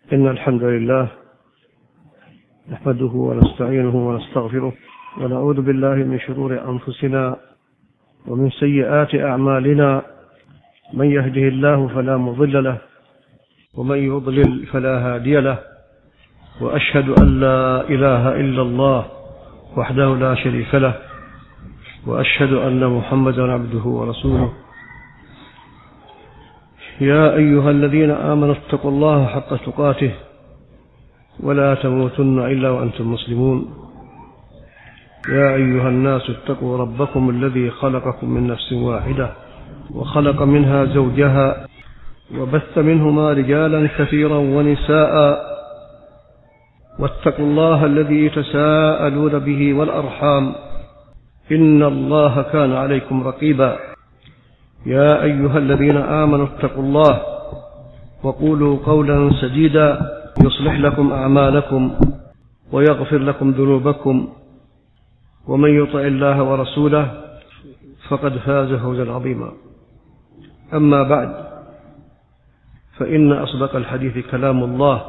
إن الحمد لله نحمده ونستعينه ونستغفره ونعوذ بالله من شرور أنفسنا ومن سيئات أعمالنا. من يهده الله فلا مضل له ومن يضلل فلا هادي له، وأشهد أن لا إله إلا الله وحده لا شريك له، وأشهد أن محمدا عبده ورسوله. يا أيها الذين آمنوا اتقوا الله حق تقاته ولا تموتن إلا وأنتم مسلمون. يا أيها الناس اتقوا ربكم الذي خلقكم من نفس واحدة وخلق منها زوجها وبث منهما رجالا كثيرا ونساء، واتقوا الله الذي تساءلون به والأرحام إن الله كان عليكم رقيبا. يا أيها الذين آمنوا اتقوا الله وقولوا قولا سديدا يصلح لكم أعمالكم ويغفر لكم ذنوبكم، ومن يطع الله ورسوله فقد فاز فوزا عظيما. أما بعد، فإن أصدق الحديث كلام الله،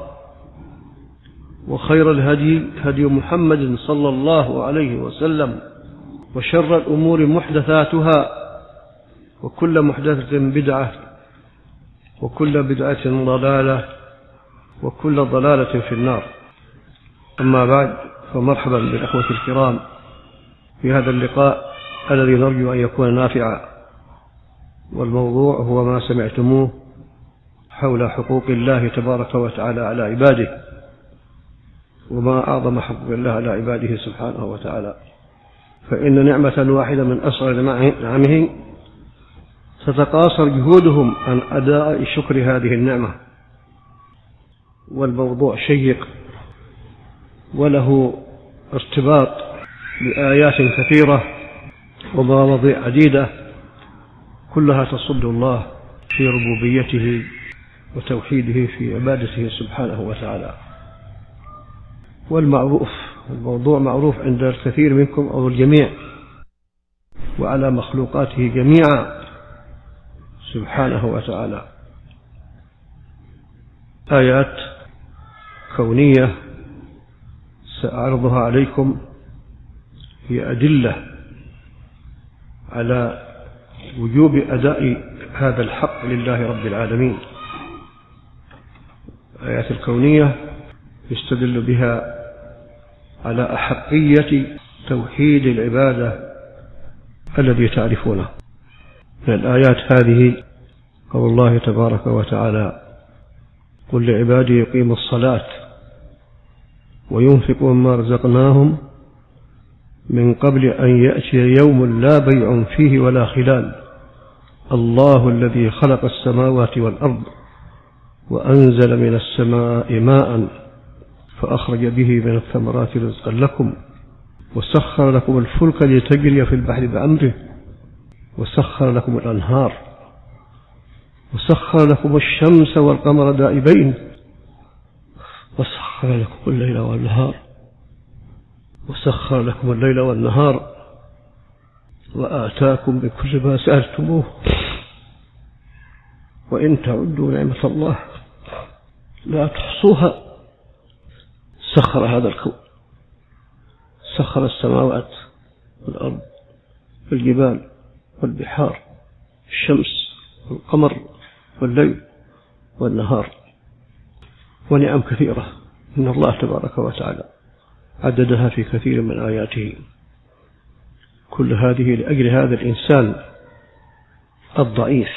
وخير الهدي هدي محمد صلى الله عليه وسلم، وشر الأمور محدثاتها، وكل محدثة بدعة، وكل بدعة ضلالة، وكل ضلالة في النار. أما بعد، فمرحبا بالأخوة الكرام في هذا اللقاء الذي نرجو أن يكون نافعا. والموضوع هو ما سمعتموه حول حقوق الله تبارك وتعالى على عباده، وما أعظم حقوق الله على عباده سبحانه وتعالى. فإن نعمة واحدة من أصغر نعمه تتقاصر جهودهم عن أداء شكر هذه النعمة. والموضوع شيق وله ارتباط بآيات كثيرة ومواضيع عديدة، كلها تصد الله في ربوبيته وتوحيده في عبادته سبحانه وتعالى. والموضوع معروف عند الكثير منكم أو الجميع، وعلى مخلوقاته جميعا سبحانه وتعالى. آيات كونية سأعرضها عليكم، هي أدلة على وجوب أداء هذا الحق لله رب العالمين. الآيات الكونية يستدل بها على أحقية توحيد العبادة الذي تعرفونه. من الآيات هذه قول الله تبارك وتعالى: قل لعبادي يقيموا الصلاة وينفقوا مما رزقناهم من قبل أن يأتي يوم لا بيع فيه ولا خلال، الله الذي خلق السماوات والأرض وأنزل من السماء ماء فأخرج به من الثمرات رزقا لكم، وسخر لكم الفلك لتجري في البحر بأمره، وسخر لكم الأنهار، وسخر لكم الشمس والقمر دائبين، وسخر لكم الليل والنهار، وسخر لكم الليل والنهار، وآتاكم بكل ما سألتموه، وإن تعدوا نعمة الله لا تحصوها. سخر هذا الكون، سخر السماوات والأرض والجبال والبحار، الشمس والقمر والليل والنهار، ونعم كثيرة إن الله تبارك وتعالى عددها في كثير من آياته. كل هذه لأجل هذا الإنسان الضعيف.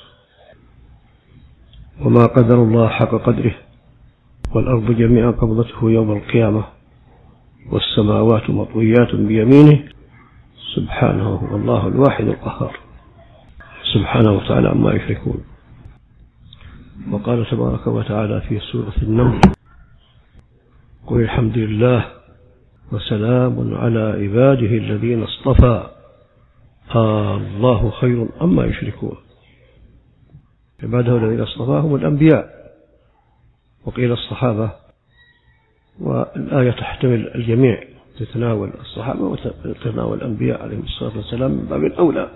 وما قدر الله حق قدره، والأرض جميعا قبضته يوم القيامة والسماوات مطويات بيمينه سبحانه، هو الله الواحد القهار سبحانه وتعالى عما يشركون. وقال تبارك وتعالى في سورة النمل: قل الحمد لله وسلام على عباده الذين اصطفى الله خير أما يشركون. عباده الذين اصطفاهم الأنبياء، وقيل الصحابة، والآية تحتمل الجميع، تتناول الصحابة وتتناول الأنبياء عليهم الصلاة والسلام من باب أولى.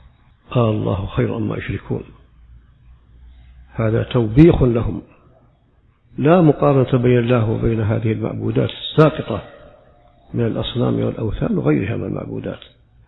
الله خير أما يشركون، هذا توبيخ لهم لا مقارنة بين الله وبين هذه المعبودات الساقطة من الأصنام والأوثان وغيرها من المعبودات.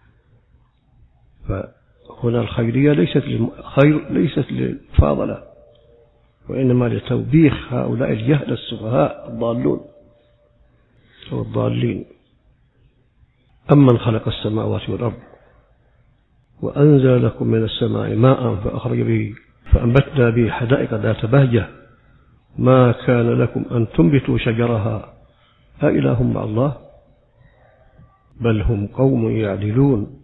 فهنا الخيرية ليست للفاضلة، وإنما لتوبيخ هؤلاء الجهل السفهاء الضالون أو الضالين. أمن خلق السماوات والأرض وأنزل لكم من السماء ماء فأنبتنا به حدائق ذات بهجة ما كان لكم أن تنبتوا شجرها أإله مع الله بل هم قوم يعدلون.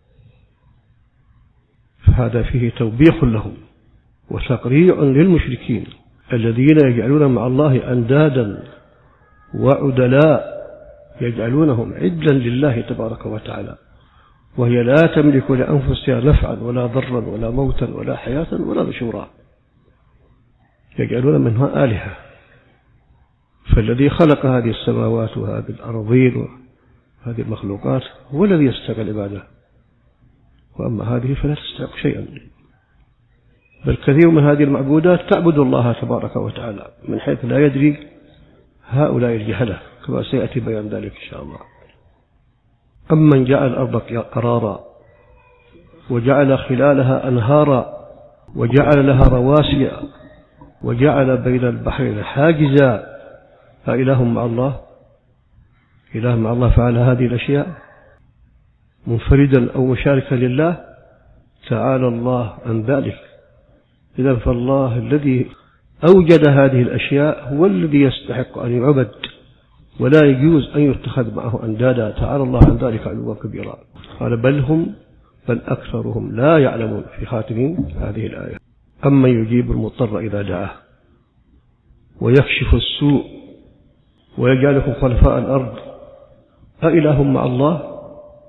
فهذا فيه توبيخ لهم وتقريع للمشركين الذين يجعلون مع الله أندادا وعدلاء، يجعلونهم عدلا لله تبارك وتعالى، وهي لا تملك لأنفسها نفعا ولا ضرا ولا موتا ولا حياة ولا نشورا، يجعلون منها آلهة. فالذي خلق هذه السماوات وهذه الأرضين وهذه المخلوقات هو الذي يستحق العبادة، وأما هذه فلا تستحق شيئا. بل كثير من هذه المعبودات تعبد الله تبارك وتعالى من حيث لا يدري هؤلاء الجهلة، كما سيأتي بيان ذلك إن شاء الله. أمن جعل الأرض قرارا وجعل خلالها أنهارا وجعل لها رواسي وجعل بين البحرين حاجزا أإله مع الله؟ إله مع الله فعل هذه الأشياء منفردا أو مشاركا لله؟ تعالى الله عن ذلك. إذن فالله الذي أوجد هذه الأشياء هو الذي يستحق أن يعبد، ولا يجوز أن يتخذ معه أندادا. تعالى الله عن ذلك علوا كبيرا. قال بل أكثرهم لا يعلمون في خاتمين هذه الآية. أما يجيب المضطر إذا دعاه ويكشف السوء ويجعلكم خلفاء الأرض أإله مع الله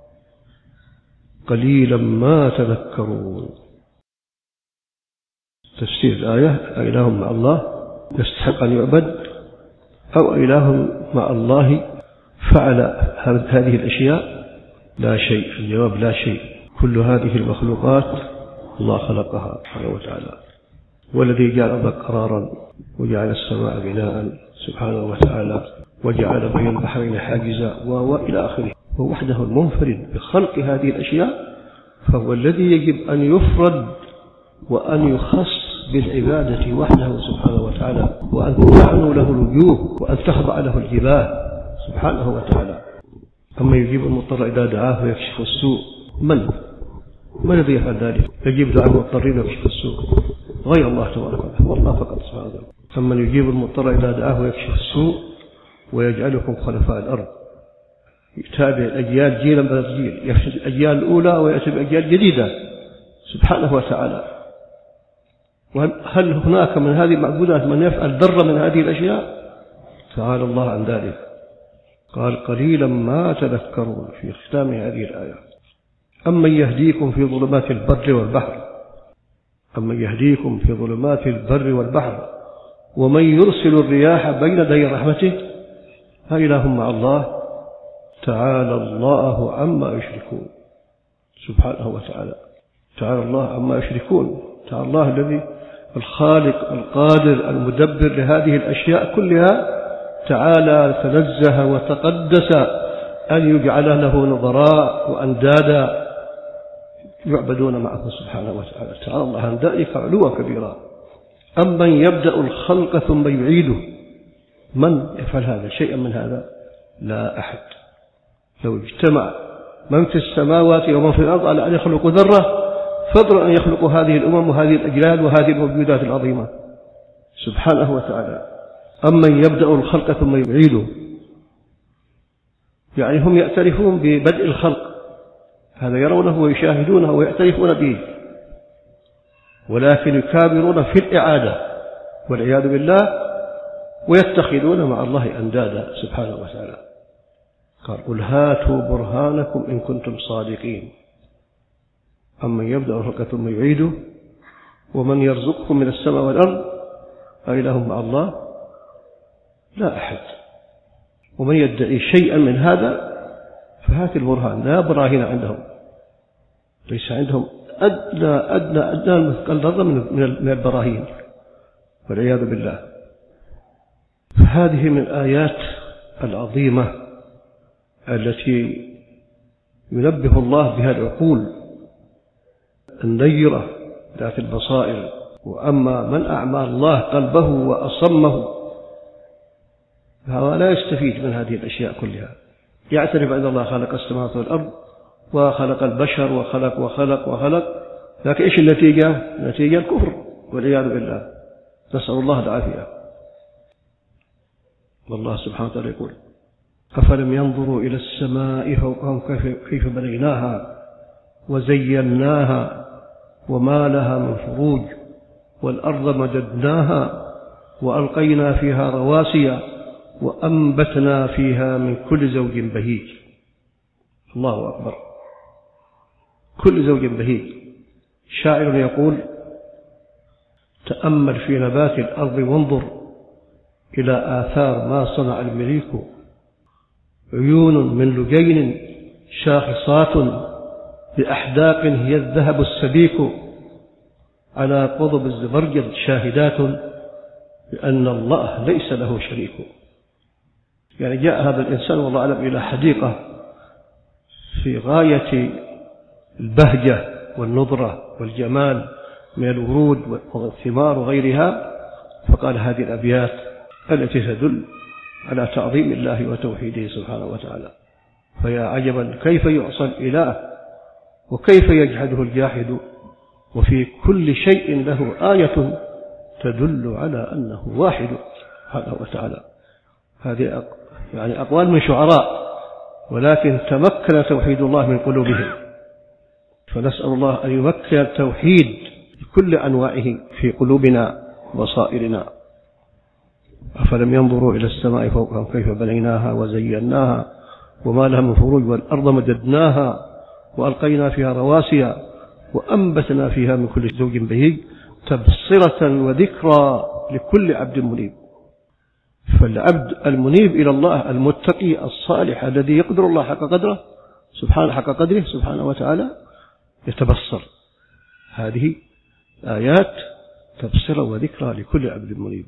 قليلا ما تذكرون. تفسير الآية أإله مع الله يستحق أن يعبد أو إله مع الله فعل هذه الأشياء؟ لا شيء. الجواب لا شيء. كل هذه المخلوقات الله خلقها سبحانه وتعالى، والذي جعل الأرض قرارا وجعل السماء بناء سبحانه وتعالى وجعل بين البحرين حاجزا وإلى آخره. هو وحده المنفرد بخلق هذه الأشياء، فهو الذي يجب أن يفرد وأن يخص بالعبادة وحده سبحانه وتعالى، وأن تعنوا له الوجوه وأن تخضع له الجباه سبحانه وتعالى. أما يجيب المضطر إذا دعاه ويكشف السوء، من الذي يفعل ذلك؟ يجيب دعاء المضطرين ويكشف السوء غير الله تبارك وتعالى، والله فقط سبحانه وتعالى. أما يجيب المضطر إذا دعاه ويكشف السوء ويجعلكم خلفاء الأرض، يتابع الأجيال جيلا بعد جيل، يفسد الأجيال الأولى ويأتي بأجيال جديدة سبحانه وتعالى. وهل هناك من هذه المعبودات من يفعل ذرة من هذه الأشياء؟ تعالى الله عن ذلك. قال قليلا ما تذكرون في ختام هذه الآية. أمن يهديكم في ظلمات البر والبحر، أمن يهديكم في ظلمات البر والبحر ومن يرسل الرياح بين يدي رحمته أإله مع الله تعالى الله عما يشركون. سبحانه وتعالى. تعالى الله عما يشركون. تعالى الله الذي الخالق القادر المدبر لهذه الأشياء كلها، تعالى تنزه وتقدس أن يجعل له نظراء وأندادا يعبدون معه سبحانه وتعالى. تعالى الله عن ذلك علوا كبيرا. أمن يبدأ الخلق ثم يعيده، من يفعل هذا؟ شيئا من هذا لا أحد. لو اجتمع من في السماوات ومن في الأرض على أن يخلقوا ذرة فضلا أن يخلقوا هذه الأمم وهذه الأجيال وهذه الموجودات العظيمة سبحانه وتعالى. أمن يبدأ الخلق ثم يعيده، يعني هم يعترفون ببدء الخلق، هذا يرونه ويشاهدونه ويعترفون به، ولكن يكابرون في الإعادة والعياذ بالله، ويتخذون مع الله أندادا سبحانه وتعالى. قال قل هاتوا برهانكم إن كنتم صادقين. أمن يبدأ الخلق ثم يعيده ومن يرزقكم من السماء والأرض أإله مع الله لا أحد. ومن يدعي شيئا من هذا فهات البرهان. لا براهين عندهم، ليس عندهم أدنى مثقال ذرة من البراهين والعياذ بالله. فهذه من الآيات العظيمة التي ينبه الله بها العقول النيرة ذات البصائر. وأما من أعمى الله قلبه وأصمه فهو لا يستفيد من هذه الأشياء كلها. يعترف أن الله خلق السماوات والأرض وخلق البشر وخلق، لكن إيش النتيجة؟ نتيجة الكفر والعياذ بالله، نسأل الله العافية. والله سبحانه وتعالى يقول: أفلم ينظروا إلى السماء فوقهم كيف بنيناها وزيناها وما لها من فروج والأرض مددناها وألقينا فيها رواسي وأنبتنا فيها من كل زوج بهيج. الله أكبر، كل زوج بهيج. شاعر يقول: تأمل في نبات الأرض وانظر إلى آثار ما صنع المليك، عيون من لجين شاخصات بأحداق هي الذهب السبيك، على قضب الزبرجد شاهدات بأن الله ليس له شريك. يعني جاء هذا الإنسان والله أعلم إلى حديقة في غاية البهجة والنضرة والجمال من الورود والثمار وغيرها، فقال هذه الأبيات التي تدل على تعظيم الله وتوحيده سبحانه وتعالى. فيا عجبا كيف يعصى الإله وكيف يجحده الجاحد، وفي كل شيء له آية تدل على أنه واحد سبحانه وتعالى. هذه يعني أقوال من شعراء، ولكن تمكن توحيد الله من قلوبهم، فنسأل الله أن يمكن التوحيد بكل أنواعه في قلوبنا وبصائرنا. أفلم ينظروا إلى السماء فوقهم كيف بنيناها وزيناها وما لها من فروج والأرض مددناها وألقينا فيها رواسي وأنبتنا فيها من كل زوج بهيج تبصرة وذكرى لكل عبد منيب. فالعبد المنيب إلى الله المتقي الصالح الذي يقدر الله حق قدره سبحانه وتعالى يتبصر. هذه آيات تبصرة وذكرى لكل عبد منيب.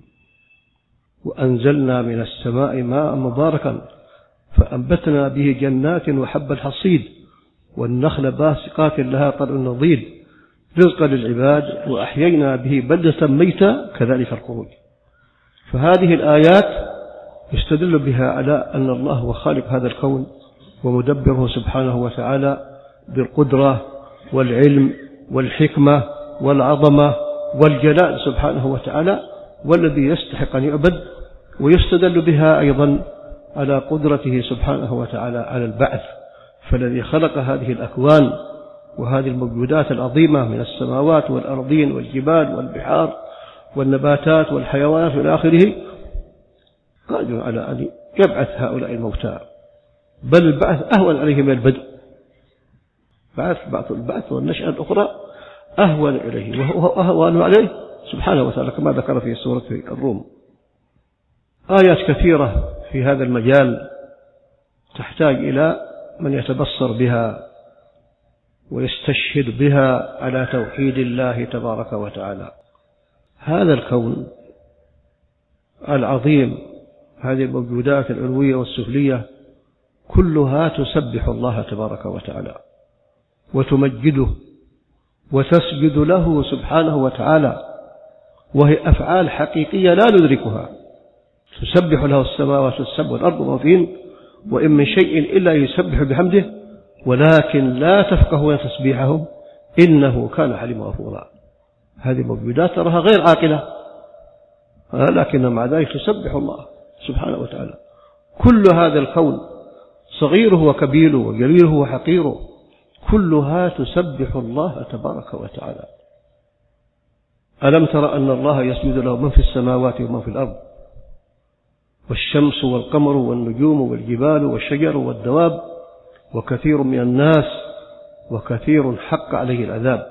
وأنزلنا من السماء ماء مباركا فأنبتنا به جنات وحب الحصيد والنخل باسقات لها طلع نضيد رزقا للعباد وأحيينا به بلدة ميتة كذلك الخروج. فهذه الآيات يستدل بها على أن الله هو خالق هذا الكون ومدبره سبحانه وتعالى بالقدرة والعلم والحكمة والعظمة والجلال سبحانه وتعالى، والذي يستحق أن يعبد. ويستدل بها أيضا على قدرته سبحانه وتعالى على البعث، فالذي خلق هذه الأكوان وهذه الموجودات العظيمة من السماوات والأرضين والجبال والبحار والنباتات والحيوانات إلى آخره قادر على أن يبعث هؤلاء الموتى، بل البعث أهون عليه من البدء. البعث والنشأة الأخرى أهون إليه وهو أهون عليه سبحانه وتعالى، كما ذكر في سورة الروم. آيات كثيرة في هذا المجال تحتاج إلى من يتبصر بها ويستشهد بها على توحيد الله تبارك وتعالى. هذا الكون العظيم، هذه الموجودات العلوية والسفلية كلها تسبح الله تبارك وتعالى وتمجده وتسجد له سبحانه وتعالى، وهي أفعال حقيقية لا ندركها. تسبح له السماوات السبع والأرض وما فيهن وإن من شيء إلا يسبح بحمده ولكن لا تفقهون تسبيحهم إنه كان حليما غفورا. هذه موجودات تراها غير عاقلة، لكن مع ذلك تسبح الله سبحانه وتعالى. كل هذا الكون صغيره وكبيره وجليله وحقيره كلها تسبح الله تبارك وتعالى. ألم تر أن الله يسجد له من في السماوات ومن في الأرض والشمس والقمر والنجوم والجبال والشجر والدواب وكثير من الناس وكثير حق عليه العذاب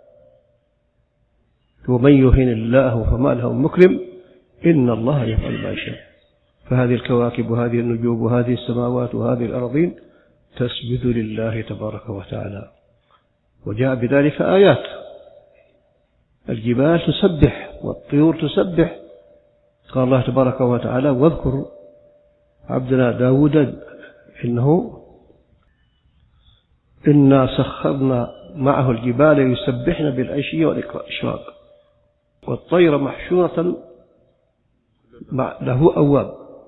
ومن يهن الله فما له مكرم إن الله يفعل ما يشاء. فهذه الكواكب وهذه النجوم وهذه السماوات وهذه الأرضين تسجد لله تبارك وتعالى. وجاء بذلك آيات، الجبال تسبح والطيور تسبح قال الله تبارك وتعالى: واذكر عبدنا داود إنا سخرنا معه الجبال يسبحن بالعشي والإشراق والطير محشورة له أواب،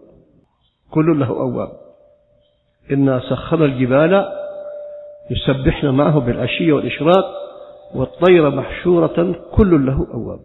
كل له أواب. إنا سخرنا الجبال يسبحن معه بالعشي والإشراق والطير محشورة كل له أواب.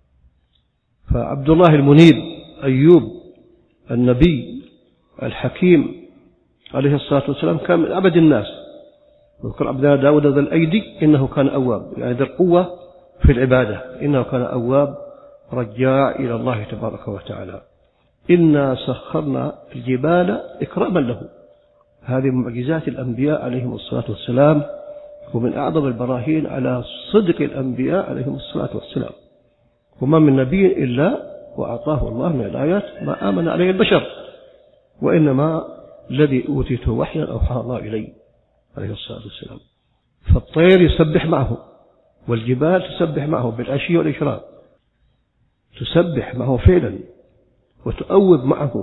فعبد الله المنيب أيوب النبي الحكيم عليه الصلاة والسلام كان من أبد الناس. وذكر عبدنا داود ذا الأيدي إنه كان أواب، يعني ذا القوة في العبادة، إنه كان أواب رجاع إلى الله تبارك وتعالى. إنا سخرنا الجبال إكراما له. هذه معجزات الأنبياء عليهم الصلاة والسلام، ومن أعظم البراهين على صدق الأنبياء عليهم الصلاة والسلام. وما من نبي إلا وأعطاه الله من الآيات ما آمن عليه البشر، وإنما الذي أوتيته وحيا أوحى الله إليه عليه الصلاة والسلام. فالطير يسبح معه، والجبال تسبح معه بالعشي والإشراق، تسبح معه فعلا وتؤوب معه.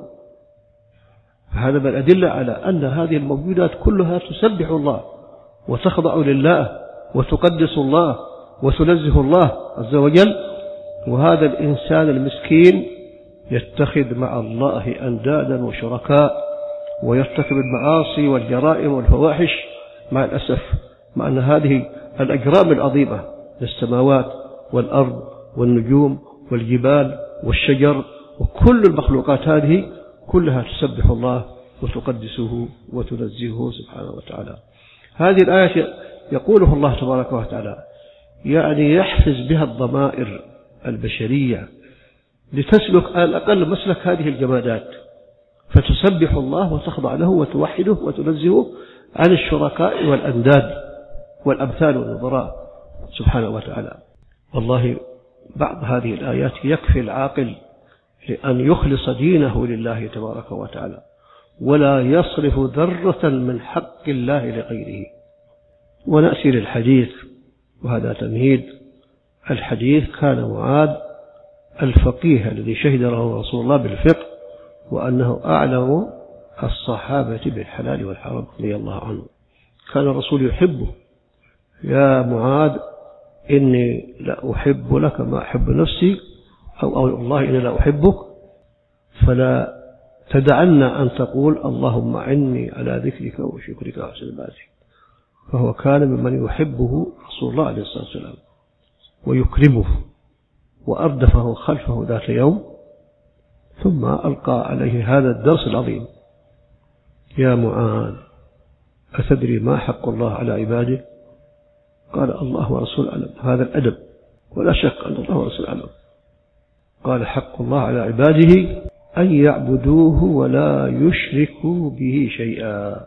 فهذا من الأدلة على أن هذه الموجودات كلها تسبح الله وتخضع لله وتقدس الله وتنزه الله عز وجل. وهذا الإنسان المسكين يتخذ مع الله أندادا وشركاء ويرتكب المعاصي والجرائم والفواحش، مع الأسف، مع أن هذه الأجرام العظيمة للسماوات والأرض والنجوم والجبال والشجر وكل المخلوقات هذه كلها تسبح الله وتقدسه وتنزهه سبحانه وتعالى. هذه الآية يقولها الله تبارك وتعالى يعني يحفز بها الضمائر البشرية لتسلك على الأقل مسلك هذه الجمادات، فتسبح الله وتخضع له وتوحده وتنزهه عن الشركاء والأنداد والأمثال والنظراء سبحانه وتعالى. والله بعض هذه الآيات يكفي العاقل لأن يخلص دينه لله تبارك وتعالى ولا يصرف ذرة من حق الله لغيره. ونأتي للحديث، وهذا تمهيد. الحديث: كان معاذ الفقيه الذي شهد له رسول الله بالفقه وأنه أعلم الصحابة بالحلال والحرام رضي الله عنه. كان الرسول يحبه: يا معاذ إني لا أحب لك ما أحب نفسي، أو والله إني لا أحبك، فلا تدعنا أن تقول اللهم أعني على ذكرك وشكرك وحسن عبادتك. فهو كان ممن يحبه رسول الله عليه الصلاة والسلام ويكرمه، وأردفه خلفه ذات يوم ثم ألقى عليه هذا الدرس العظيم: يا معاذ أتدري ما حق الله على عباده؟ قال: الله ورسوله أعلم. هذا الأدب، ولا شك أن الله ورسوله أعلم. قال: حق الله على عباده أن يعبدوه ولا يشركوا به شيئا.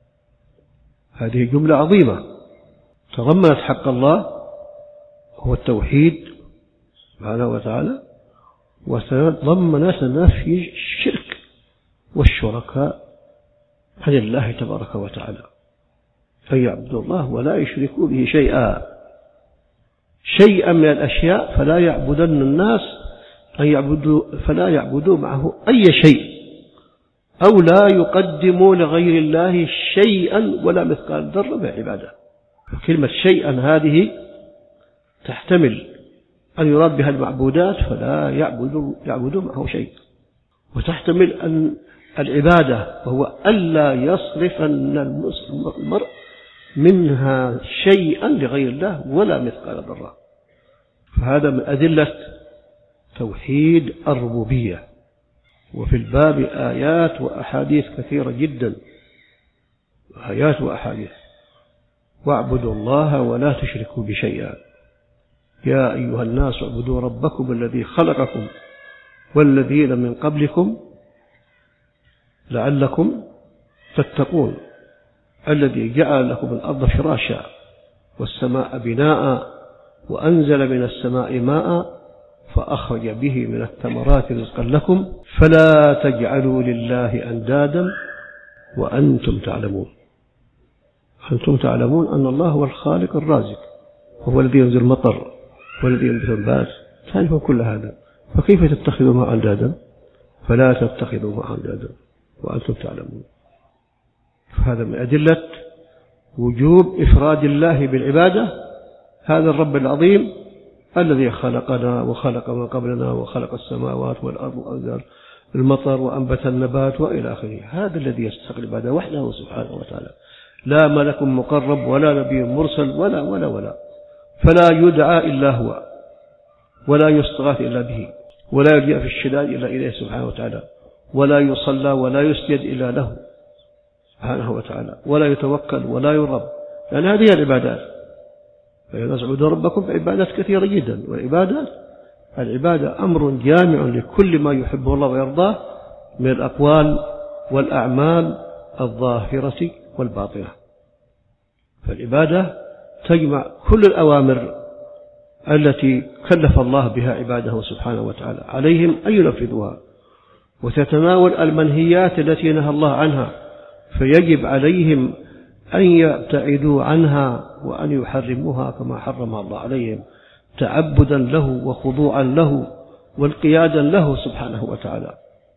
هذه جملة عظيمة تضمنت حق الله هو التوحيد سبحانه وتعالى، وتضمنت نفي الشرك والشركاء عن الله تبارك وتعالى. أن يعبدوا الله ولا يشركوا به شيئا. شيئا من الأشياء فلا يعبدن الناس فلا يعبدوا معه أي شيء، أو لا يقدموا لغير الله شيئا ولا مثقال ذرة من العبادة. كلمة شيئا هذه تحتمل أن يراد بها المعبودات فلا يعبدوا معه شيء، وتحتمل أن العبادة وهو ألا يصرف المرء منها شيئا لغير الله ولا مثقال ذرة. فهذا من أدلة توحيد الربوبية. وفي الباب آيات وأحاديث كثيرة جدا، آيات وأحاديث: واعبدوا الله ولا تشركوا بشيئا، يا أيها الناس اعبدوا ربكم الذي خلقكم والذين من قبلكم لعلكم تتقون، الذي جعل لكم الأرض فراشا والسماء بناء وأنزل من السماء ماء فأخرج به من الثمرات رزقا لكم فلا تجعلوا لله أندادا وأنتم تعلمون. أنتم تعلمون أن الله هو الخالق الرازق، وهو الذي ينزل المطر والذي ينبت النبات، تعرفون كل هذا، فكيف تتخذوا معه أندادا فلا تتخذوا معه أندادا وأنتم تعلمون. فهذا من أدلة وجوب إفراد الله بالعبادة. هذا الرب العظيم الذي خلقنا وخلق من قبلنا وخلق السماوات والأرض وأنزل المطر وأنبت النبات وإلى آخره، هذا الذي يستحق العبادة وحده سبحانه وتعالى، لا ملك مقرب ولا نبي مرسل ولا ولا ولا، فلا يدعى إلا هو، ولا يستغاث إلا به، ولا يلجأ في الشدائد إلا إليه سبحانه وتعالى، ولا يصلى ولا يسجد إلا له سبحانه وتعالى، ولا يتوكل ولا يرب، لأن هذه العبادات. فينزعوا ربكم بعبادات كثيرة جدا، العبادة أمر جامع لكل ما يحبه الله ويرضاه من الأقوال والأعمال الظاهرة والباطنة. فالعبادة تجمع كل الأوامر التي كلف الله بها عباده سبحانه وتعالى، عليهم أن ينفذوها، وتتناول المنهيات التي نهى الله عنها، فيجب عليهم أن يبتعدوا عنها وأن يحرموها كما حرم الله عليهم، تعبدا له وخضوعا له والقيادا له سبحانه وتعالى.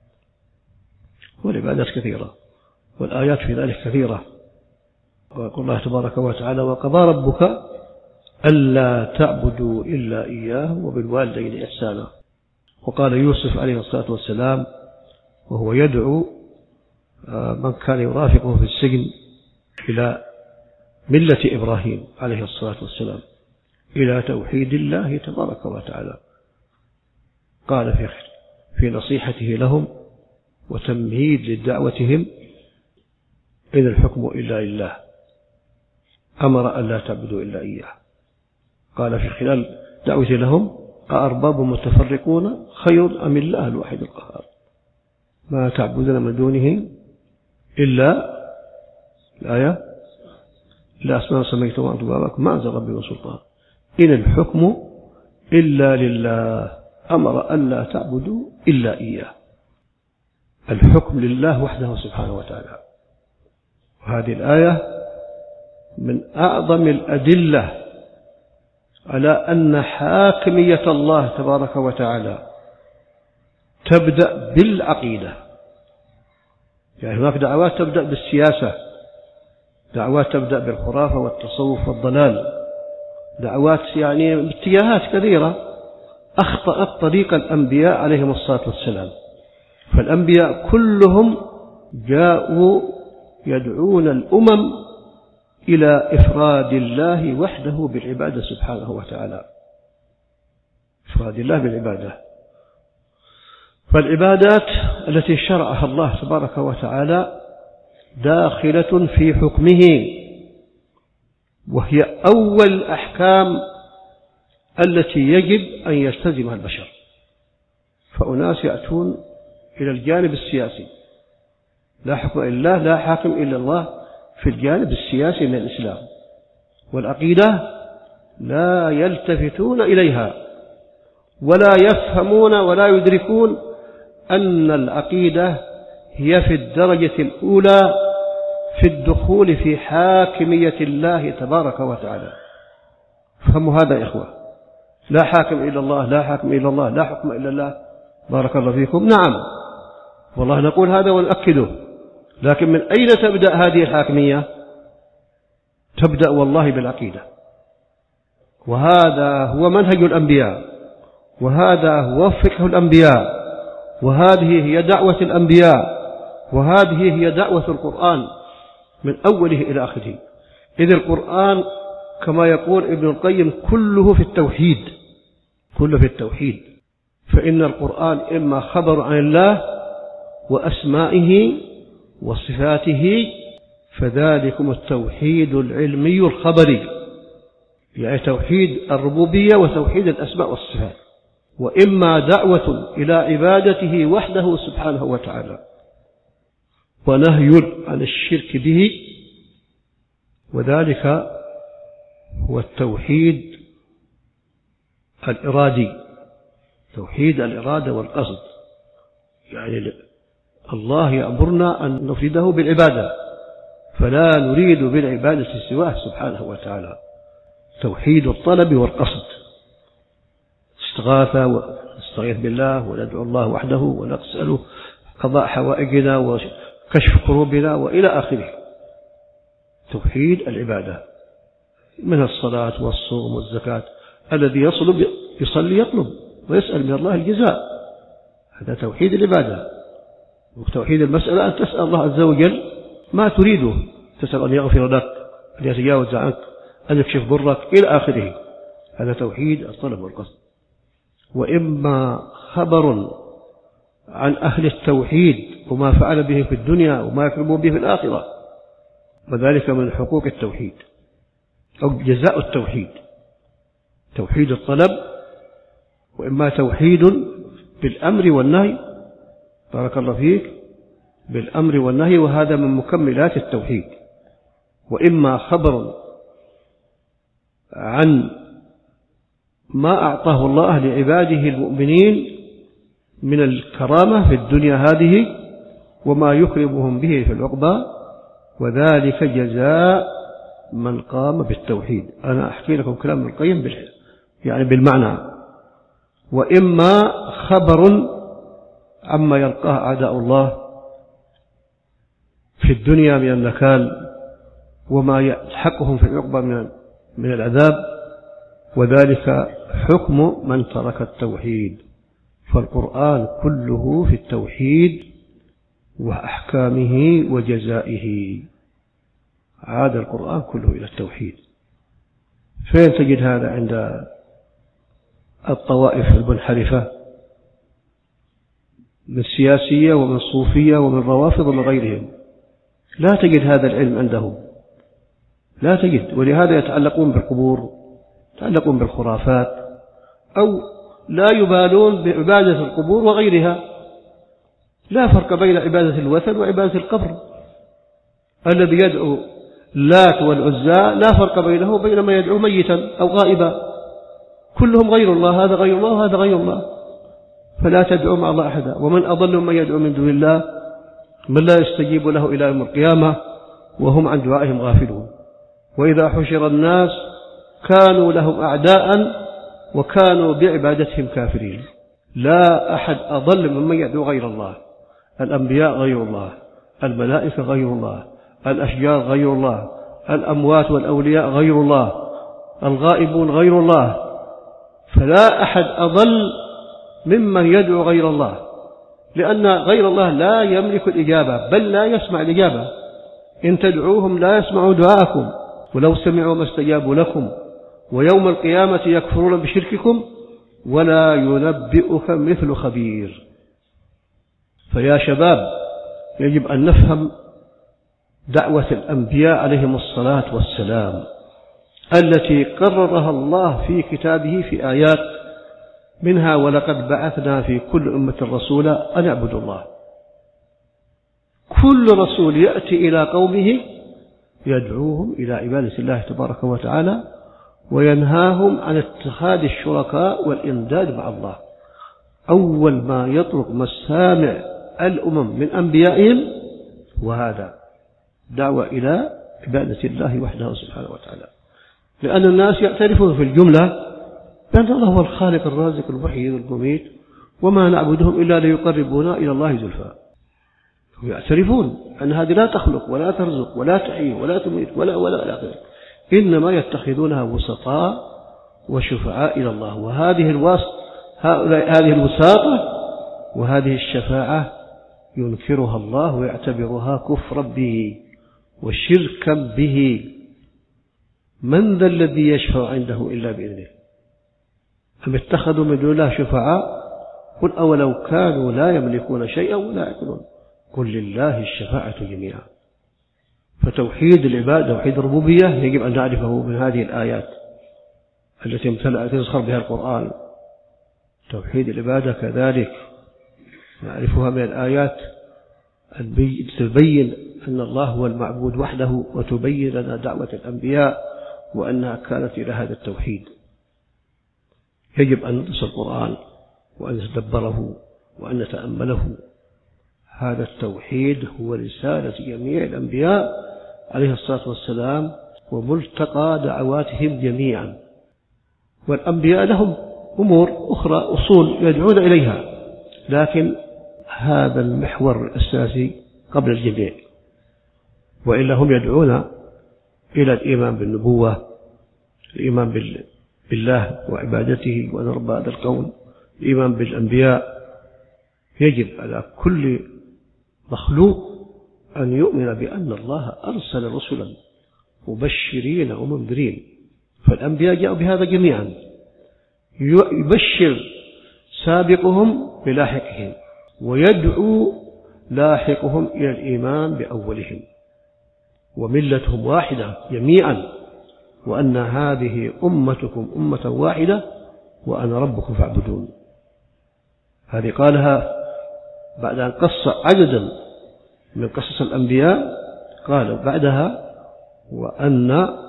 والعبادات كثيرة والآيات في ذلك كثيرة. ويقول الله تبارك وتعالى: وقضى ربك ألا تعبدوا إلا إياه وبالوالدين إحسانا. وقال يوسف عليه الصلاة والسلام وهو يدعو من كان يرافقه في السجن إلى ملة إبراهيم عليه الصلاة والسلام، إلى توحيد الله تبارك وتعالى، قال في نصيحته لهم وتمهيد لدعوتهم: إن الحكم إلا لله، أمر أن لا تعبدوا إلا إياه. قال في خلال دعوته لهم: أأرباب متفرقون خير أم الله الواحد القهار، ما تعبدون من دونه إلا الآية لا أسماء سميتم وأنتم بابكم ما أنزل ربي من سلطان، إن الحكم إلا لله، أمر أن لا تعبدوا إلا إياه. الحكم لله وحده سبحانه وتعالى. وهذه الآية من أعظم الأدلة على أن حاكمية الله تبارك وتعالى تبدأ بالعقيدة. يعني هناك دعوات تبدأ بالسياسة، دعوات تبدأ بالخرافة والتصوف والضلال، دعوات يعني اتجاهات كثيرة أخطأت طريق الأنبياء عليهم الصلاة والسلام. فالأنبياء كلهم جاءوا يدعون الأمم إلى إفراد الله وحده بالعبادة سبحانه وتعالى، إفراد الله بالعبادة. فالعبادات التي شرعها الله تبارك وتعالى داخلة في حكمه، وهي أول الأحكام التي يجب أن يلتزمها البشر. فأناس يأتون إلى الجانب السياسي، لا حكم إلا الله، لا حاكم إلا الله في الجانب السياسي من الإسلام، والعقيدة لا يلتفتون إليها ولا يفهمون ولا يدركون أن العقيدة هي في الدرجة الأولى في الدخول في حاكمية الله تبارك وتعالى. فهموا هذا يا إخوة، لا حاكم إلا الله، لا حاكم إلا الله، لا حكم إلا الله. بارك الله فيكم. نعم والله نقول هذا ونؤكده، لكن من أين تبدأ هذه الحاكمية؟ تبدأ والله بالعقيدة، وهذا هو منهج الأنبياء، وهذا هو فقه الأنبياء، وهذه هي دعوة الأنبياء، وهذه هي دعوة القرآن من أوله إلى آخره. إذ القرآن كما يقول ابن القيم كله في التوحيد، كله في التوحيد. فإن القرآن إما خبر عن الله وأسمائه وصفاته، فذلكم التوحيد العلمي الخبري، يعني توحيد الربوبية وتوحيد الأسماء والصفات، وإما دعوة إلى عبادته وحده سبحانه وتعالى، ونهي عن الشرك به، وذلك هو التوحيد الإرادي، توحيد الإرادة والقصد. يعني الله يأمرنا أن نفرده بالعبادة، فلا نريد بالعبادة سواه سبحانه وتعالى. توحيد الطلب والقصد، استغاثة ونستغيث بالله وندعو الله وحده ونسأله وقضاء حوائجنا وكشف كروبنا وإلى آخره. توحيد العبادة من الصلاة والصوم والزكاة. الذي يصلي يطلب ويسأل من الله الجزاء، هذا توحيد العبادة. وتوحيد المسألة أن تسأل الله عز وجل ما تريده، تسأل أن يغفر لك، أن يتجاوز عنك، أن يكشف ضرك إلى آخره. هذا توحيد الطلب والقصد. وإما خبر عن أهل التوحيد وما فعل به في الدنيا وما يكرمون به في الآخرة، وذلك من حقوق التوحيد أو جزاء التوحيد، توحيد الطلب، وإما توحيد بالأمر والنهي، بارك الله فيك، بالأمر والنهي، وهذا من مكملات التوحيد. وإما خبر عن ما أعطاه الله لعباده المؤمنين من الكرامة في الدنيا هذه وما يكرمهم به في العقبى، وذلك جزاء من قام بالتوحيد. أنا أحكي لكم كلام ابن القيم يعني بالمعنى. وإما خبر عما يلقاه أعداء الله في الدنيا من النكال وما يلحقهم في العقبى من العذاب، وذلك حكم من ترك التوحيد. فالقرآن كله في التوحيد وأحكامه وجزائه. عاد القرآن كله إلى التوحيد. فين تجد هذا عند الطوائف المنحرفة من السياسية ومن الصوفية ومن روافض ومن غيرهم؟ لا تجد هذا العلم عندهم، لا تجد. ولهذا يتعلقون بالقبور، يتعلقون بالخرافات، أو لا يبالون بعبادة القبور وغيرها. لا فرق بين عبادة الوثن وعبادة القبر. الذي يدعو اللات والعزى لا فرق بينه وبين من يدعو ميتا أو غائبا، كلهم غير الله، هذا غير الله وهذا غير الله. فلا تدعو مع الله أحدا. ومن أضل من يدعو من دون الله من لا يستجيب له إلى يوم القيامة وهم عن دعائهم غافلون. وإذا حشر الناس كانوا لهم أعداء وكانوا بعبادتهم كافرين. لا أحد أضل ممن يدعو غير الله. الأنبياء غير الله، الملائكة غير الله، الأشجار غير الله، الأموات والأولياء غير الله، الغائبون غير الله. فلا أحد أضل ممن يدعو غير الله، لأن غير الله لا يملك الإجابة، بل لا يسمع الإجابة. إن تدعوهم لا يسمعوا دعاءكم ولو سمعوا ما استجابوا لكم، ويوم القيامة يكفرون بشرككم ولا ينبئك مثل خبير. فيا شباب، يجب أن نفهم دعوة الأنبياء عليهم الصلاة والسلام التي قررها الله في كتابه في آيات منها: ولقد بعثنا في كل أمة رسولا أن اعبدوا الله. كل رسول يأتي إلى قومه يدعوهم إلى عبادة الله تبارك وتعالى وينهاهم عن اتخاذ الشركاء والإمداد مع الله. أول ما يطرق مسامع الأمم من أنبيائهم وهذا دعوة إلى عبادة الله وحده سبحانه وتعالى، لأن الناس يعترفون في الجملة بأن الله هو الخالق الرازق المحيي المميت، وما نعبدهم إلا ليقربونا إلى الله زلفى. يعترفون أن هذه لا تخلق ولا ترزق ولا تحيي ولا تميت ولا إلى آخره، إنما يتخذونها وسطاء وشفعاء إلى الله. وهذه هذه الوساطة وهذه الشفاعة ينكرها الله ويعتبرها كفرا به وشركا به. من ذا الذي يشفع عنده إلا بإذنه؟ أم اتخذوا من دون الله شفعاء؟ قل أولو كانوا لا يملكون شيئا ولا يعقلون قل لله الشفاعة جميعا. فتوحيد العباد، توحيد الربوبية، يجب أن نعرفه من هذه الآيات التي امتلأت يزخر بها القرآن. توحيد العبادة كذلك نعرفها من الآيات تبين أن الله هو المعبود وحده، وتبين لنا دعوة الأنبياء وأنها كانت إلى هذا التوحيد. يجب أن ندرس القرآن وأن نتدبره وأن نتأمله. هذا التوحيد هو رسالة جميع الأنبياء عليه الصلاة والسلام وملتقى دعواتهم جميعا. والأنبياء لهم أمور أخرى، أصول يدعون إليها، لكن هذا المحور الأساسي قبل الجميع، وإلا هم يدعون إلى الإيمان بالنبوة، الإيمان بالله وعبادته وأن رب هذا الكون، الإيمان بالأنبياء. يجب على كل مخلوق أن يؤمن بأن الله أرسل رسلا مبشرين ومنذرين، فالأنبياء جاءوا بهذا جميعا، يبشر سابقهم بلاحقهم ويدعو لاحقهم إلى الإيمان بأولهم، وملتهم واحدة جميعا، وأن هذه أمتكم أمة واحدة وأنا ربكم فاعبدون. هذه قالها بعد أن قص عددا من قصص الأنبياء، قال بعدها وأن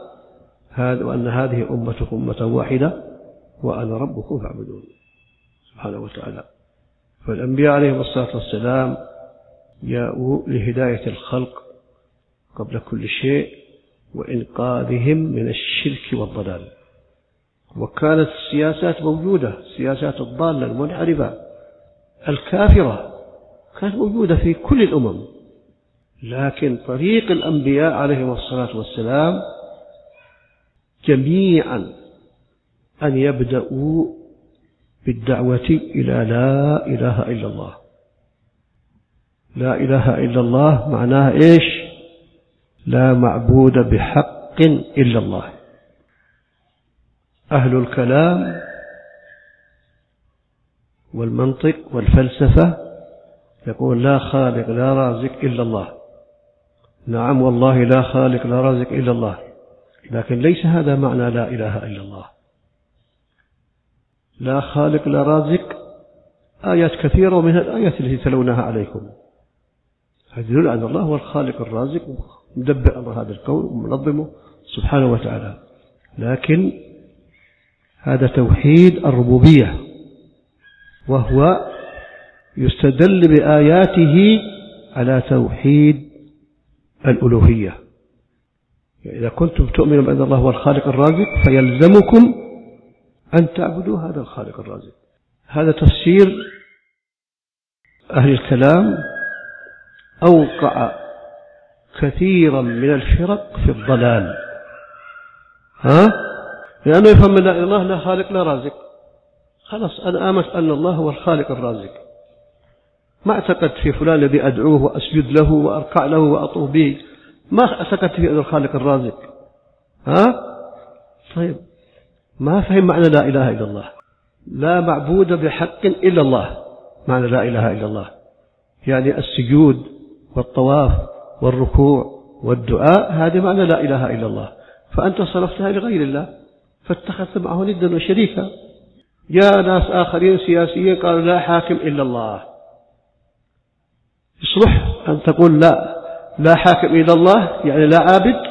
هذه أمتكم أمة واحدة وأنا ربكم فاعبدون سبحانه وتعالى. فالأنبياء عليهم الصلاة والسلام جاءوا لهداية الخلق قبل كل شيء وإنقاذهم من الشرك والضلال. وكانت السياسات موجودة، سياسات الضالة المنحرفة الكافرة كانت موجودة في كل الأمم، لكن طريق الأنبياء عليهم الصلاة والسلام جميعا أن يبدأوا بالدعوة إلى لا إله إلا الله. لا إله إلا الله معناها إيش؟ لا معبود بحق إلا الله. أهل الكلام والمنطق والفلسفة يقول لا خالق لا رازق إلا الله. نعم والله لا خالق لا رازق إلا الله، لكن ليس هذا معنى لا إله إلا الله. لا خالق لا رازق آيات كثيرة من الآيات التي تلونها عليكم تدل أن الله هو الخالق الرازق مدبر أمر هذا الكون ومنظمه سبحانه وتعالى، لكن هذا توحيد الربوبية، وهو يستدل بآياته على توحيد الألوهية. إذا كنتم تؤمنون بأن الله هو الخالق الرازق فيلزمكم أن تعبدوا هذا الخالق الرازق. هذا تفسير أهل الكلام أوقع كثيرا من الفرق في الضلال، لأنه يفهم لا إله إلا الله لا خالق لا رازق، خلاص أنا آمنت أن الله هو الخالق الرازق، ما اعتقدت في فلان الذي أدعوه وأسجد له وأركع له وأطوف به، ما اعتقدت في أن الخالق الرازق. طيب ما فهم معنى لا إله إلا الله. لا معبود بحق إلا الله، معنى لا إله إلا الله يعني السجود والطواف والركوع والدعاء، هذا معنى لا إله إلا الله. فأنت صرفتها لغير الله فاتخذت معه ندا وشريكا. جاء ناس آخرين سياسيين قالوا لا حاكم إلا الله. يصلح أن تقول لا حاكم إلا الله يعني لا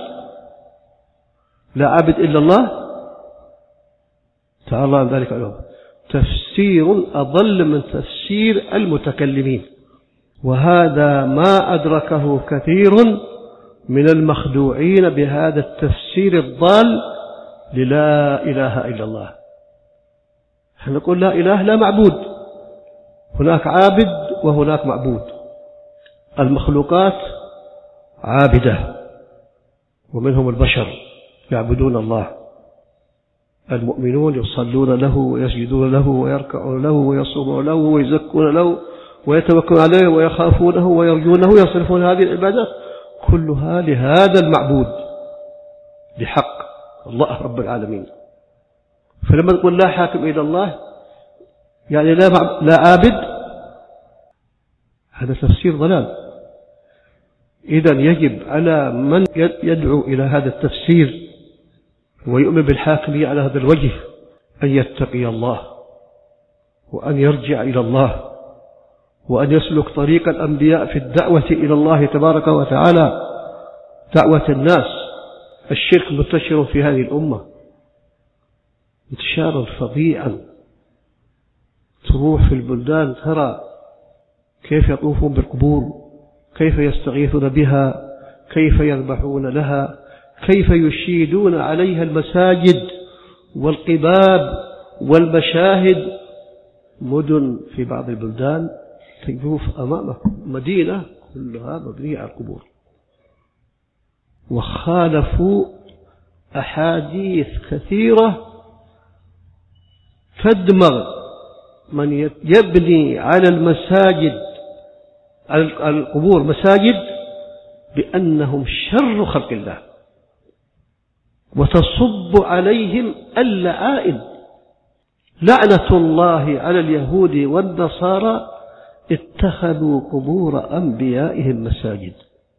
عابد إلا الله؟ تعالى الله عن ذلك علوم. تفسير أضل من تفسير المتكلمين، وهذا ما أدركه كثير من المخدوعين بهذا التفسير الضال للا إله إلا الله. نقول لا إله لا معبود، هناك عابد وهناك معبود. المخلوقات عابدة ومنهم البشر يعبدون الله، المؤمنون يصلون له ويسجدون له ويركعون له ويصومون له ويزكون له ويتوكلون عليه ويخافونه ويرجونه ويصرفون هذه العبادات كلها لهذا المعبود بحق الله رب العالمين. فلما نقول لا حاكم إلى الله يعني لا عابد، هذا تفسير ضلال. إذن يجب على من يدعو إلى هذا التفسير ويؤمن بالحاكمية على هذا الوجه أن يتقي الله وأن يرجع إلى الله وأن يسلك طريق الأنبياء في الدعوة إلى الله تبارك وتعالى. دعوة الناس، الشرك منتشر في هذه الأمة انتشارا فظيعا، تروح في البلدان ترى كيف يطوفون بالقبور، كيف يستغيثون بها، كيف يذبحون لها، كيف يشيدون عليها المساجد والقباب والمشاهد. مدن في بعض البلدان تشوف أمامك مدينة كلها مبنية على القبور، وخالفوا أحاديث كثيرة تدمغ من يبني على المساجد على القبور مساجد بأنهم شر خلق الله، وتصب عليهم اللعائن. لعنة الله على اليهود والنصارى اتخذوا قبور أنبيائهم مساجد.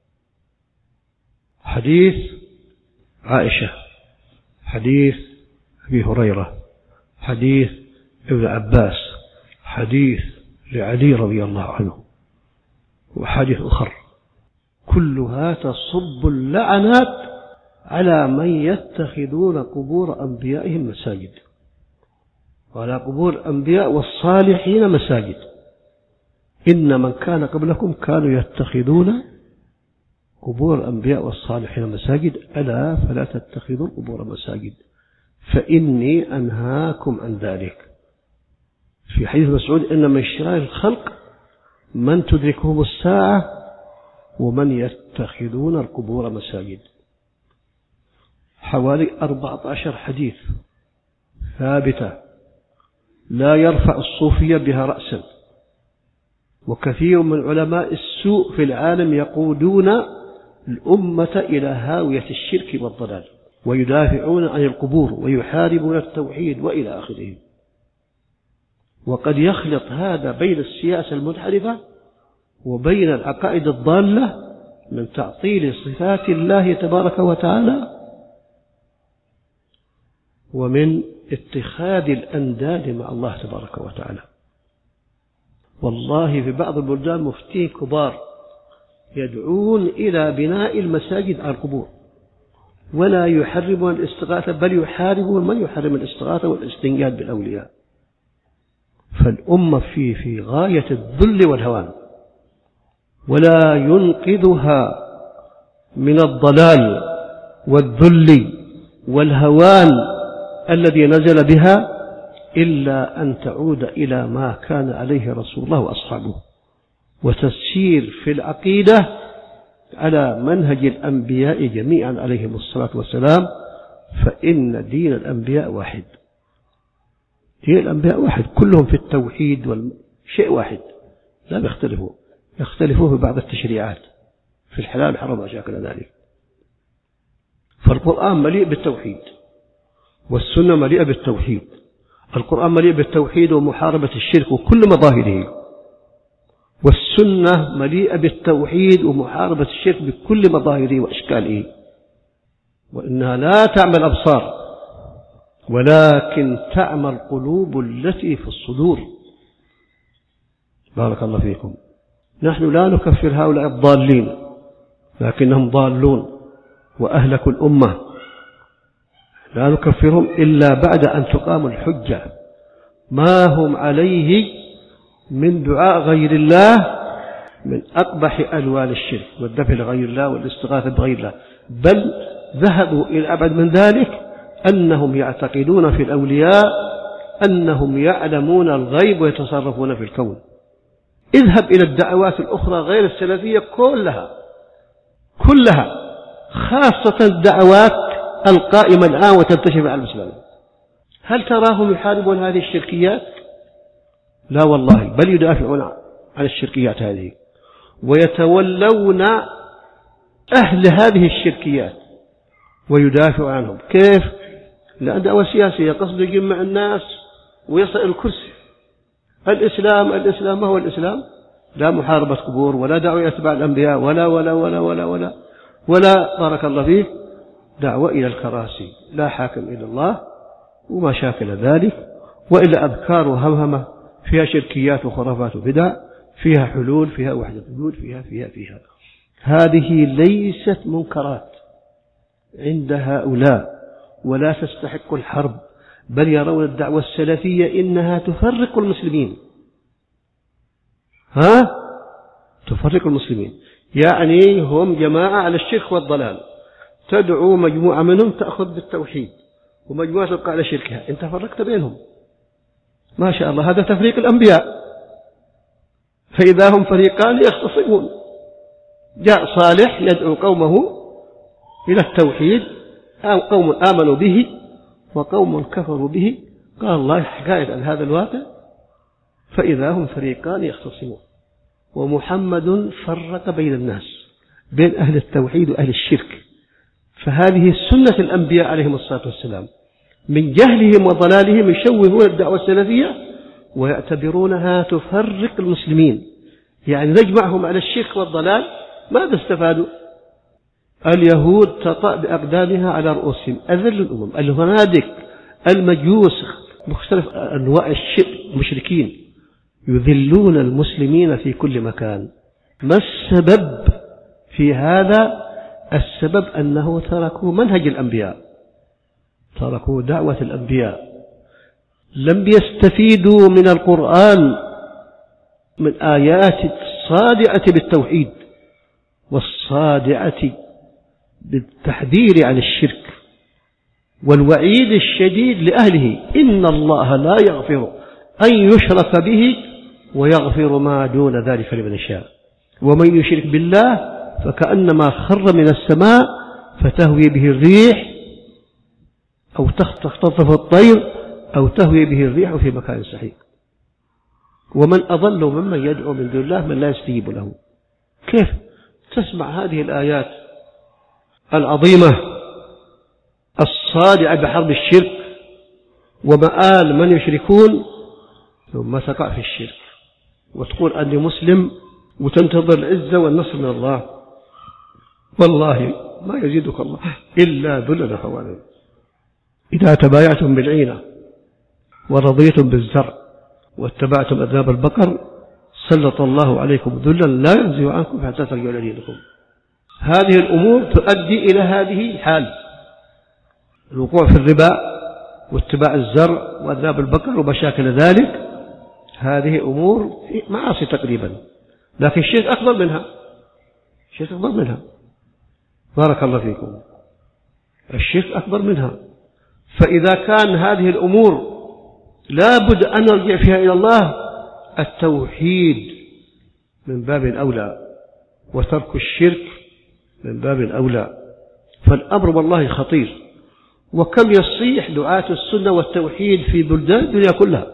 حديث عائشة، حديث أبي هريرة، حديث ابن عباس، حديث لعلي رضي الله عنه، وحديث أخر، كلها تصب اللعنات على من يتخذون قبور أنبيائهم مساجد، وعلى قبور الأنبياء والصالحين مساجد. إن من كان قبلكم كانوا يتخذون قبور الأنبياء والصالحين مساجد، ألا فلا تتخذوا القبور مساجد فإني أنهاكم عن ذلك. في حديث مسعود إن من شرار الخلق من تدركهم الساعة ومن يتخذون القبور مساجد. حوالي 14 حديث ثابتة لا يرفع الصوفية بها رأسا، وكثير من علماء السوء في العالم يقودون الأمة إلى هاوية الشرك والضلال، ويدافعون عن القبور ويحاربون التوحيد وإلى آخره. وقد يخلط هذا بين السياسة المنحرفة وبين العقائد الضالة من تعطيل صفات الله تبارك وتعالى ومن اتخاذ الأنداد مع الله تبارك وتعالى. والله في بعض البلدان مفتين كبار يدعون إلى بناء المساجد على القبور، ولا يحرمون الاستغاثة، بل يحاربون من يحرم الاستغاثة والاستنجاد بالأولياء. فالأمة في غاية الذل والهوان، ولا ينقذها من الضلال والذل والهوان الذي نزل بها إلا أن تعود إلى ما كان عليه رسول الله وأصحابه، وتسير في العقيدة على منهج الأنبياء جميعا عليهم الصلاة والسلام. فإن دين الأنبياء واحد، دين الأنبياء واحد، كلهم في التوحيد والشيء واحد، لا يختلفوا في بعض التشريعات في الحلال والحرام وشاكل ذلك. فالقرآن مليء بالتوحيد، والسنة مليئة بالتوحيد. القرآن مليء بالتوحيد ومحاربة الشرك وكل مظاهره، والسنة مليئة بالتوحيد ومحاربة الشرك بكل مظاهره وأشكاله. وإنها لا تعمى الأبصار ولكن تعمى القلوب التي في الصدور. بارك الله فيكم. نحن لا نكفر هؤلاء الضالين، لكنهم ضالون وأهلكوا الأمة. لا نكفرهم إلا بعد أن تقام الحجة. ما هم عليه من دعاء غير الله من أقبح ألوان الشرك والذبح لغير الله والاستغاثة بغير الله، بل ذهبوا إلى أبعد من ذلك، أنهم يعتقدون في الأولياء أنهم يعلمون الغيب ويتصرفون في الكون. اذهب إلى الدعوات الأخرى غير السلفية كلها، خاصة الدعوات القائمة الآن وتنتشر على المسلمين، هل تراهم يحاربون هذه الشركيات؟ لا والله، بل يدافعون عن الشركيات هذه ويتولون أهل هذه الشركيات ويدافع عنهم. كيف؟ لأن دعوة سياسية قصد يجمع الناس ويصل الكرسي. الإسلام ما هو الإسلام؟ لا محاربة قبور ولا دعوة أتباع الأنبياء ولا ولا ولا ولا ولا ولا بارك الله فيه دعوة إلى الكراسي، لا حاكم إلى الله وما شاكل ذلك، وإلا أذكار وهمهمة فيها شركيات وخرافات وبدع، فيها حلول، فيها وحدة وجود، فيها. هذه ليست منكرات عند هؤلاء ولا تستحق الحرب، بل يرون الدعوة السلفية إنها تفرق المسلمين. تفرق المسلمين، يعني هم جماعة على الشرك والضلال، تدعو مجموعة منهم تأخذ بالتوحيد ومجموعة تبقى على شركها، انت فرقت بينهم. ما شاء الله، هذا تفريق الأنبياء. فإذا هم فريقان يختصمون. جاء صالح يدعو قومه إلى التوحيد، قوم آمنوا به وقوم كفروا به. قال الله حكاية عن هذا الواقع: فإذا هم فريقان يختصمون. ومحمد فرق بين الناس، بين أهل التوحيد وأهل الشرك. فهذه سنة الأنبياء عليهم الصلاة والسلام، من جهلهم وضلالهم يشوهون الدعوة السلفية ويعتبرونها تفرق المسلمين، يعني نجمعهم على الشرك والضلال. ماذا استفادوا؟ اليهود تطأ بأقدامها على رؤوسهم، أذل الأمم، الهنادك، المجوس، مختلف أنواع الشرك، المشركين يذلون المسلمين في كل مكان. ما السبب في هذا؟ السبب أنه تركوا منهج الأنبياء، تركوا دعوة الأنبياء، لم يستفيدوا من القرآن من آيات الصادعة بالتوحيد والصادعة بالتحذير عن الشرك والوعيد الشديد لأهله: إن الله لا يغفر أن يشرك به ويغفر ما دون ذلك لمن يشاء، ومن يشرك بالله فكأنما خر من السماء فتهوي به الريح أو تختطف الطير أو تهوي به الريح في مكان سحيق. ومن أضل ممن يدعو من دون الله من لا يستجيب له. كيف تسمع هذه الآيات العظيمة الصادعة بحرب الشرك ومآل من يشركون، ثم تقع في الشرك وتقول أني مسلم وتنتظر العزة والنصر من الله؟ والله ما يزيدك الله إلا ذلا وهوانا. إذا تبايعتم بالعينة ورضيتم بالزرع واتبعتم أذناب البقر سلط الله عليكم ذلا لا ينزع عنكم حتى ترجعوا إلى دينكم. هذه الأمور تؤدي إلى هذه الحال: الوقوع في الربا واتباع الزرع وأذناب البقر ومشاكل ذلك. هذه أمور معاصي تقريبا، لكن الشيء أكبر منها، الشيء أكبر منها. بارك الله فيكم. الشرك أكبر منها. فإذا كان هذه الأمور لا بد أن نرجع فيها إلى الله، التوحيد من باب أولى، وترك الشرك من باب أولى. فالأمر والله خطير. وكم يصيح دعاة السنة والتوحيد في بلدان الدنيا كلها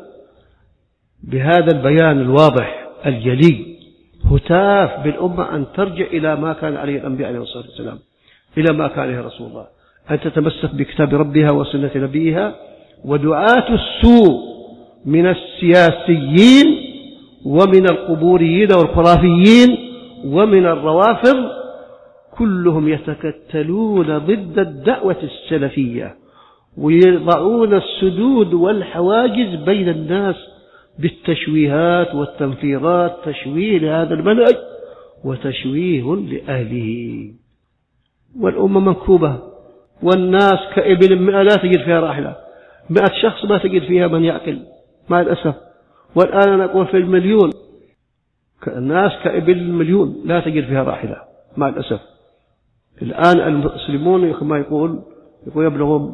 بهذا البيان الواضح الجلي، هتاف بالأمة أن ترجع إلى ما كان عليه الأنبياء عليه الصلاة والسلام، إلى ما كان عليه رسول الله، أن تتمسك بكتاب ربها وسنة نبيها. ودعاة السوء من السياسيين ومن القبوريين والخرافيين ومن الروافض كلهم يتكتلون ضد الدعوة السلفية، ويضعون السدود والحواجز بين الناس بالتشويهات والتنفيرات، تشويه لهذا المنهج وتشويه لأهله. والأمة منكوبة، والناس كإبل 100 لا تجد فيها راحلة، 100 شخص ما تجد فيها من يعقل مع الأسف. والآن أنا أقول في المليون، الناس كإبل 1,000,000 لا تجد فيها راحلة مع الأسف. الآن المسلمون كما يقول يبلغوا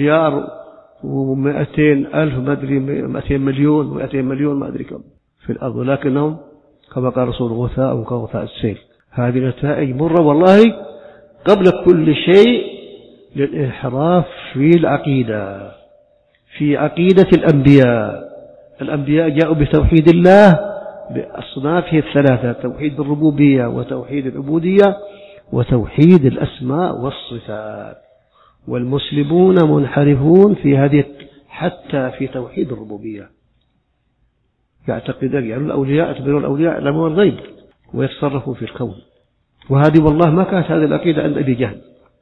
1,200,000,000 ما أدري 200 مليون 200 مليون ما أدري كم في الأرض، لكنهم كما قال رسول غثاء كغثاء السيل. هذه نتائج مرة والله قبل كل شيء للانحراف في العقيدة، في عقيدة الأنبياء. الأنبياء جاءوا بتوحيد الله بأصنافه الثلاثة: توحيد الربوبية وتوحيد العبودية وتوحيد الأسماء والصفات. والمسلمون منحرفون في هذه حتى في توحيد الربوبية، يعتقدون يعني الأولياء يعتبرون الأولياء يعلمون الغيب ويتصرفوا في الكون. وهذه والله ما كانت هذه العقيدة عند أبي جهل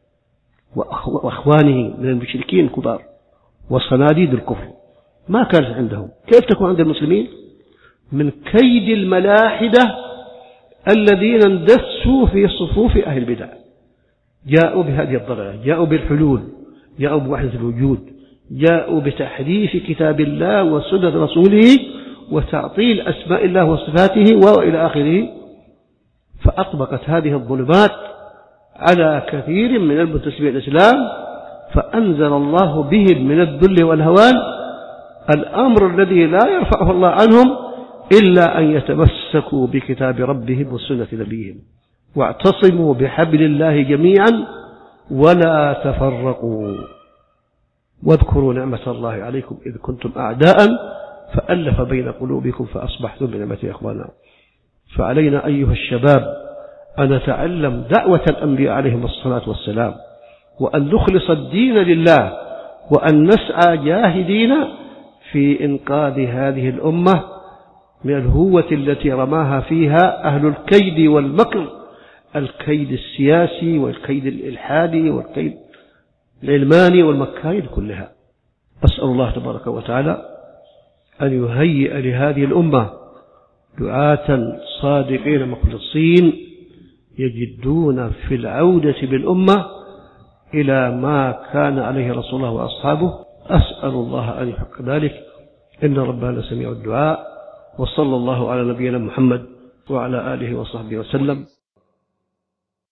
وأخوانه من المشركين الكبار وصناديد الكفر، ما كانت عندهم. كيف تكون عند المسلمين؟ من كيد الملاحدة الذين اندسوا في صفوف أهل البدع، جاءوا بهذه الضلالة، جاءوا بالحلول، جاءوا بوحدة الوجود، جاءوا بتحريف كتاب الله وسنة رسوله وتعطيل أسماء الله وصفاته وإلى آخره. فأطبقت هذه الظلمات على كثير من المنتسبين الإسلام، فأنزل الله بهم من الذل والهوان الأمر الذي لا يرفعه الله عنهم إلا أن يتمسك تمسكوا بكتاب ربهم وسنة نبيهم واعتصموا بحبل الله جميعا ولا تفرقوا واذكروا نعمة الله عليكم إذ كنتم أعداء فألف بين قلوبكم فأصبحتم بنعمته إخوانا. فعلينا أيها الشباب أن نتعلم دعوة الأنبياء عليهم الصلاة والسلام، وأن نخلص الدين لله، وأن نسعى جاهدين في إنقاذ هذه الأمة من الهوة التي رماها فيها أهل الكيد والمكر، الكيد السياسي والكيد الإلحادي والكيد العلماني والمكايد كلها. أسأل الله تبارك وتعالى أن يهيئ لهذه الأمة دعاة صادقين مخلصين يجدون في العودة بالأمة إلى ما كان عليه رسول الله وأصحابه. أسأل الله أن يحقق ذلك، إن ربنا سميع الدعاء. وصلى الله على نبينا محمد وعلى آله وصحبه وسلم.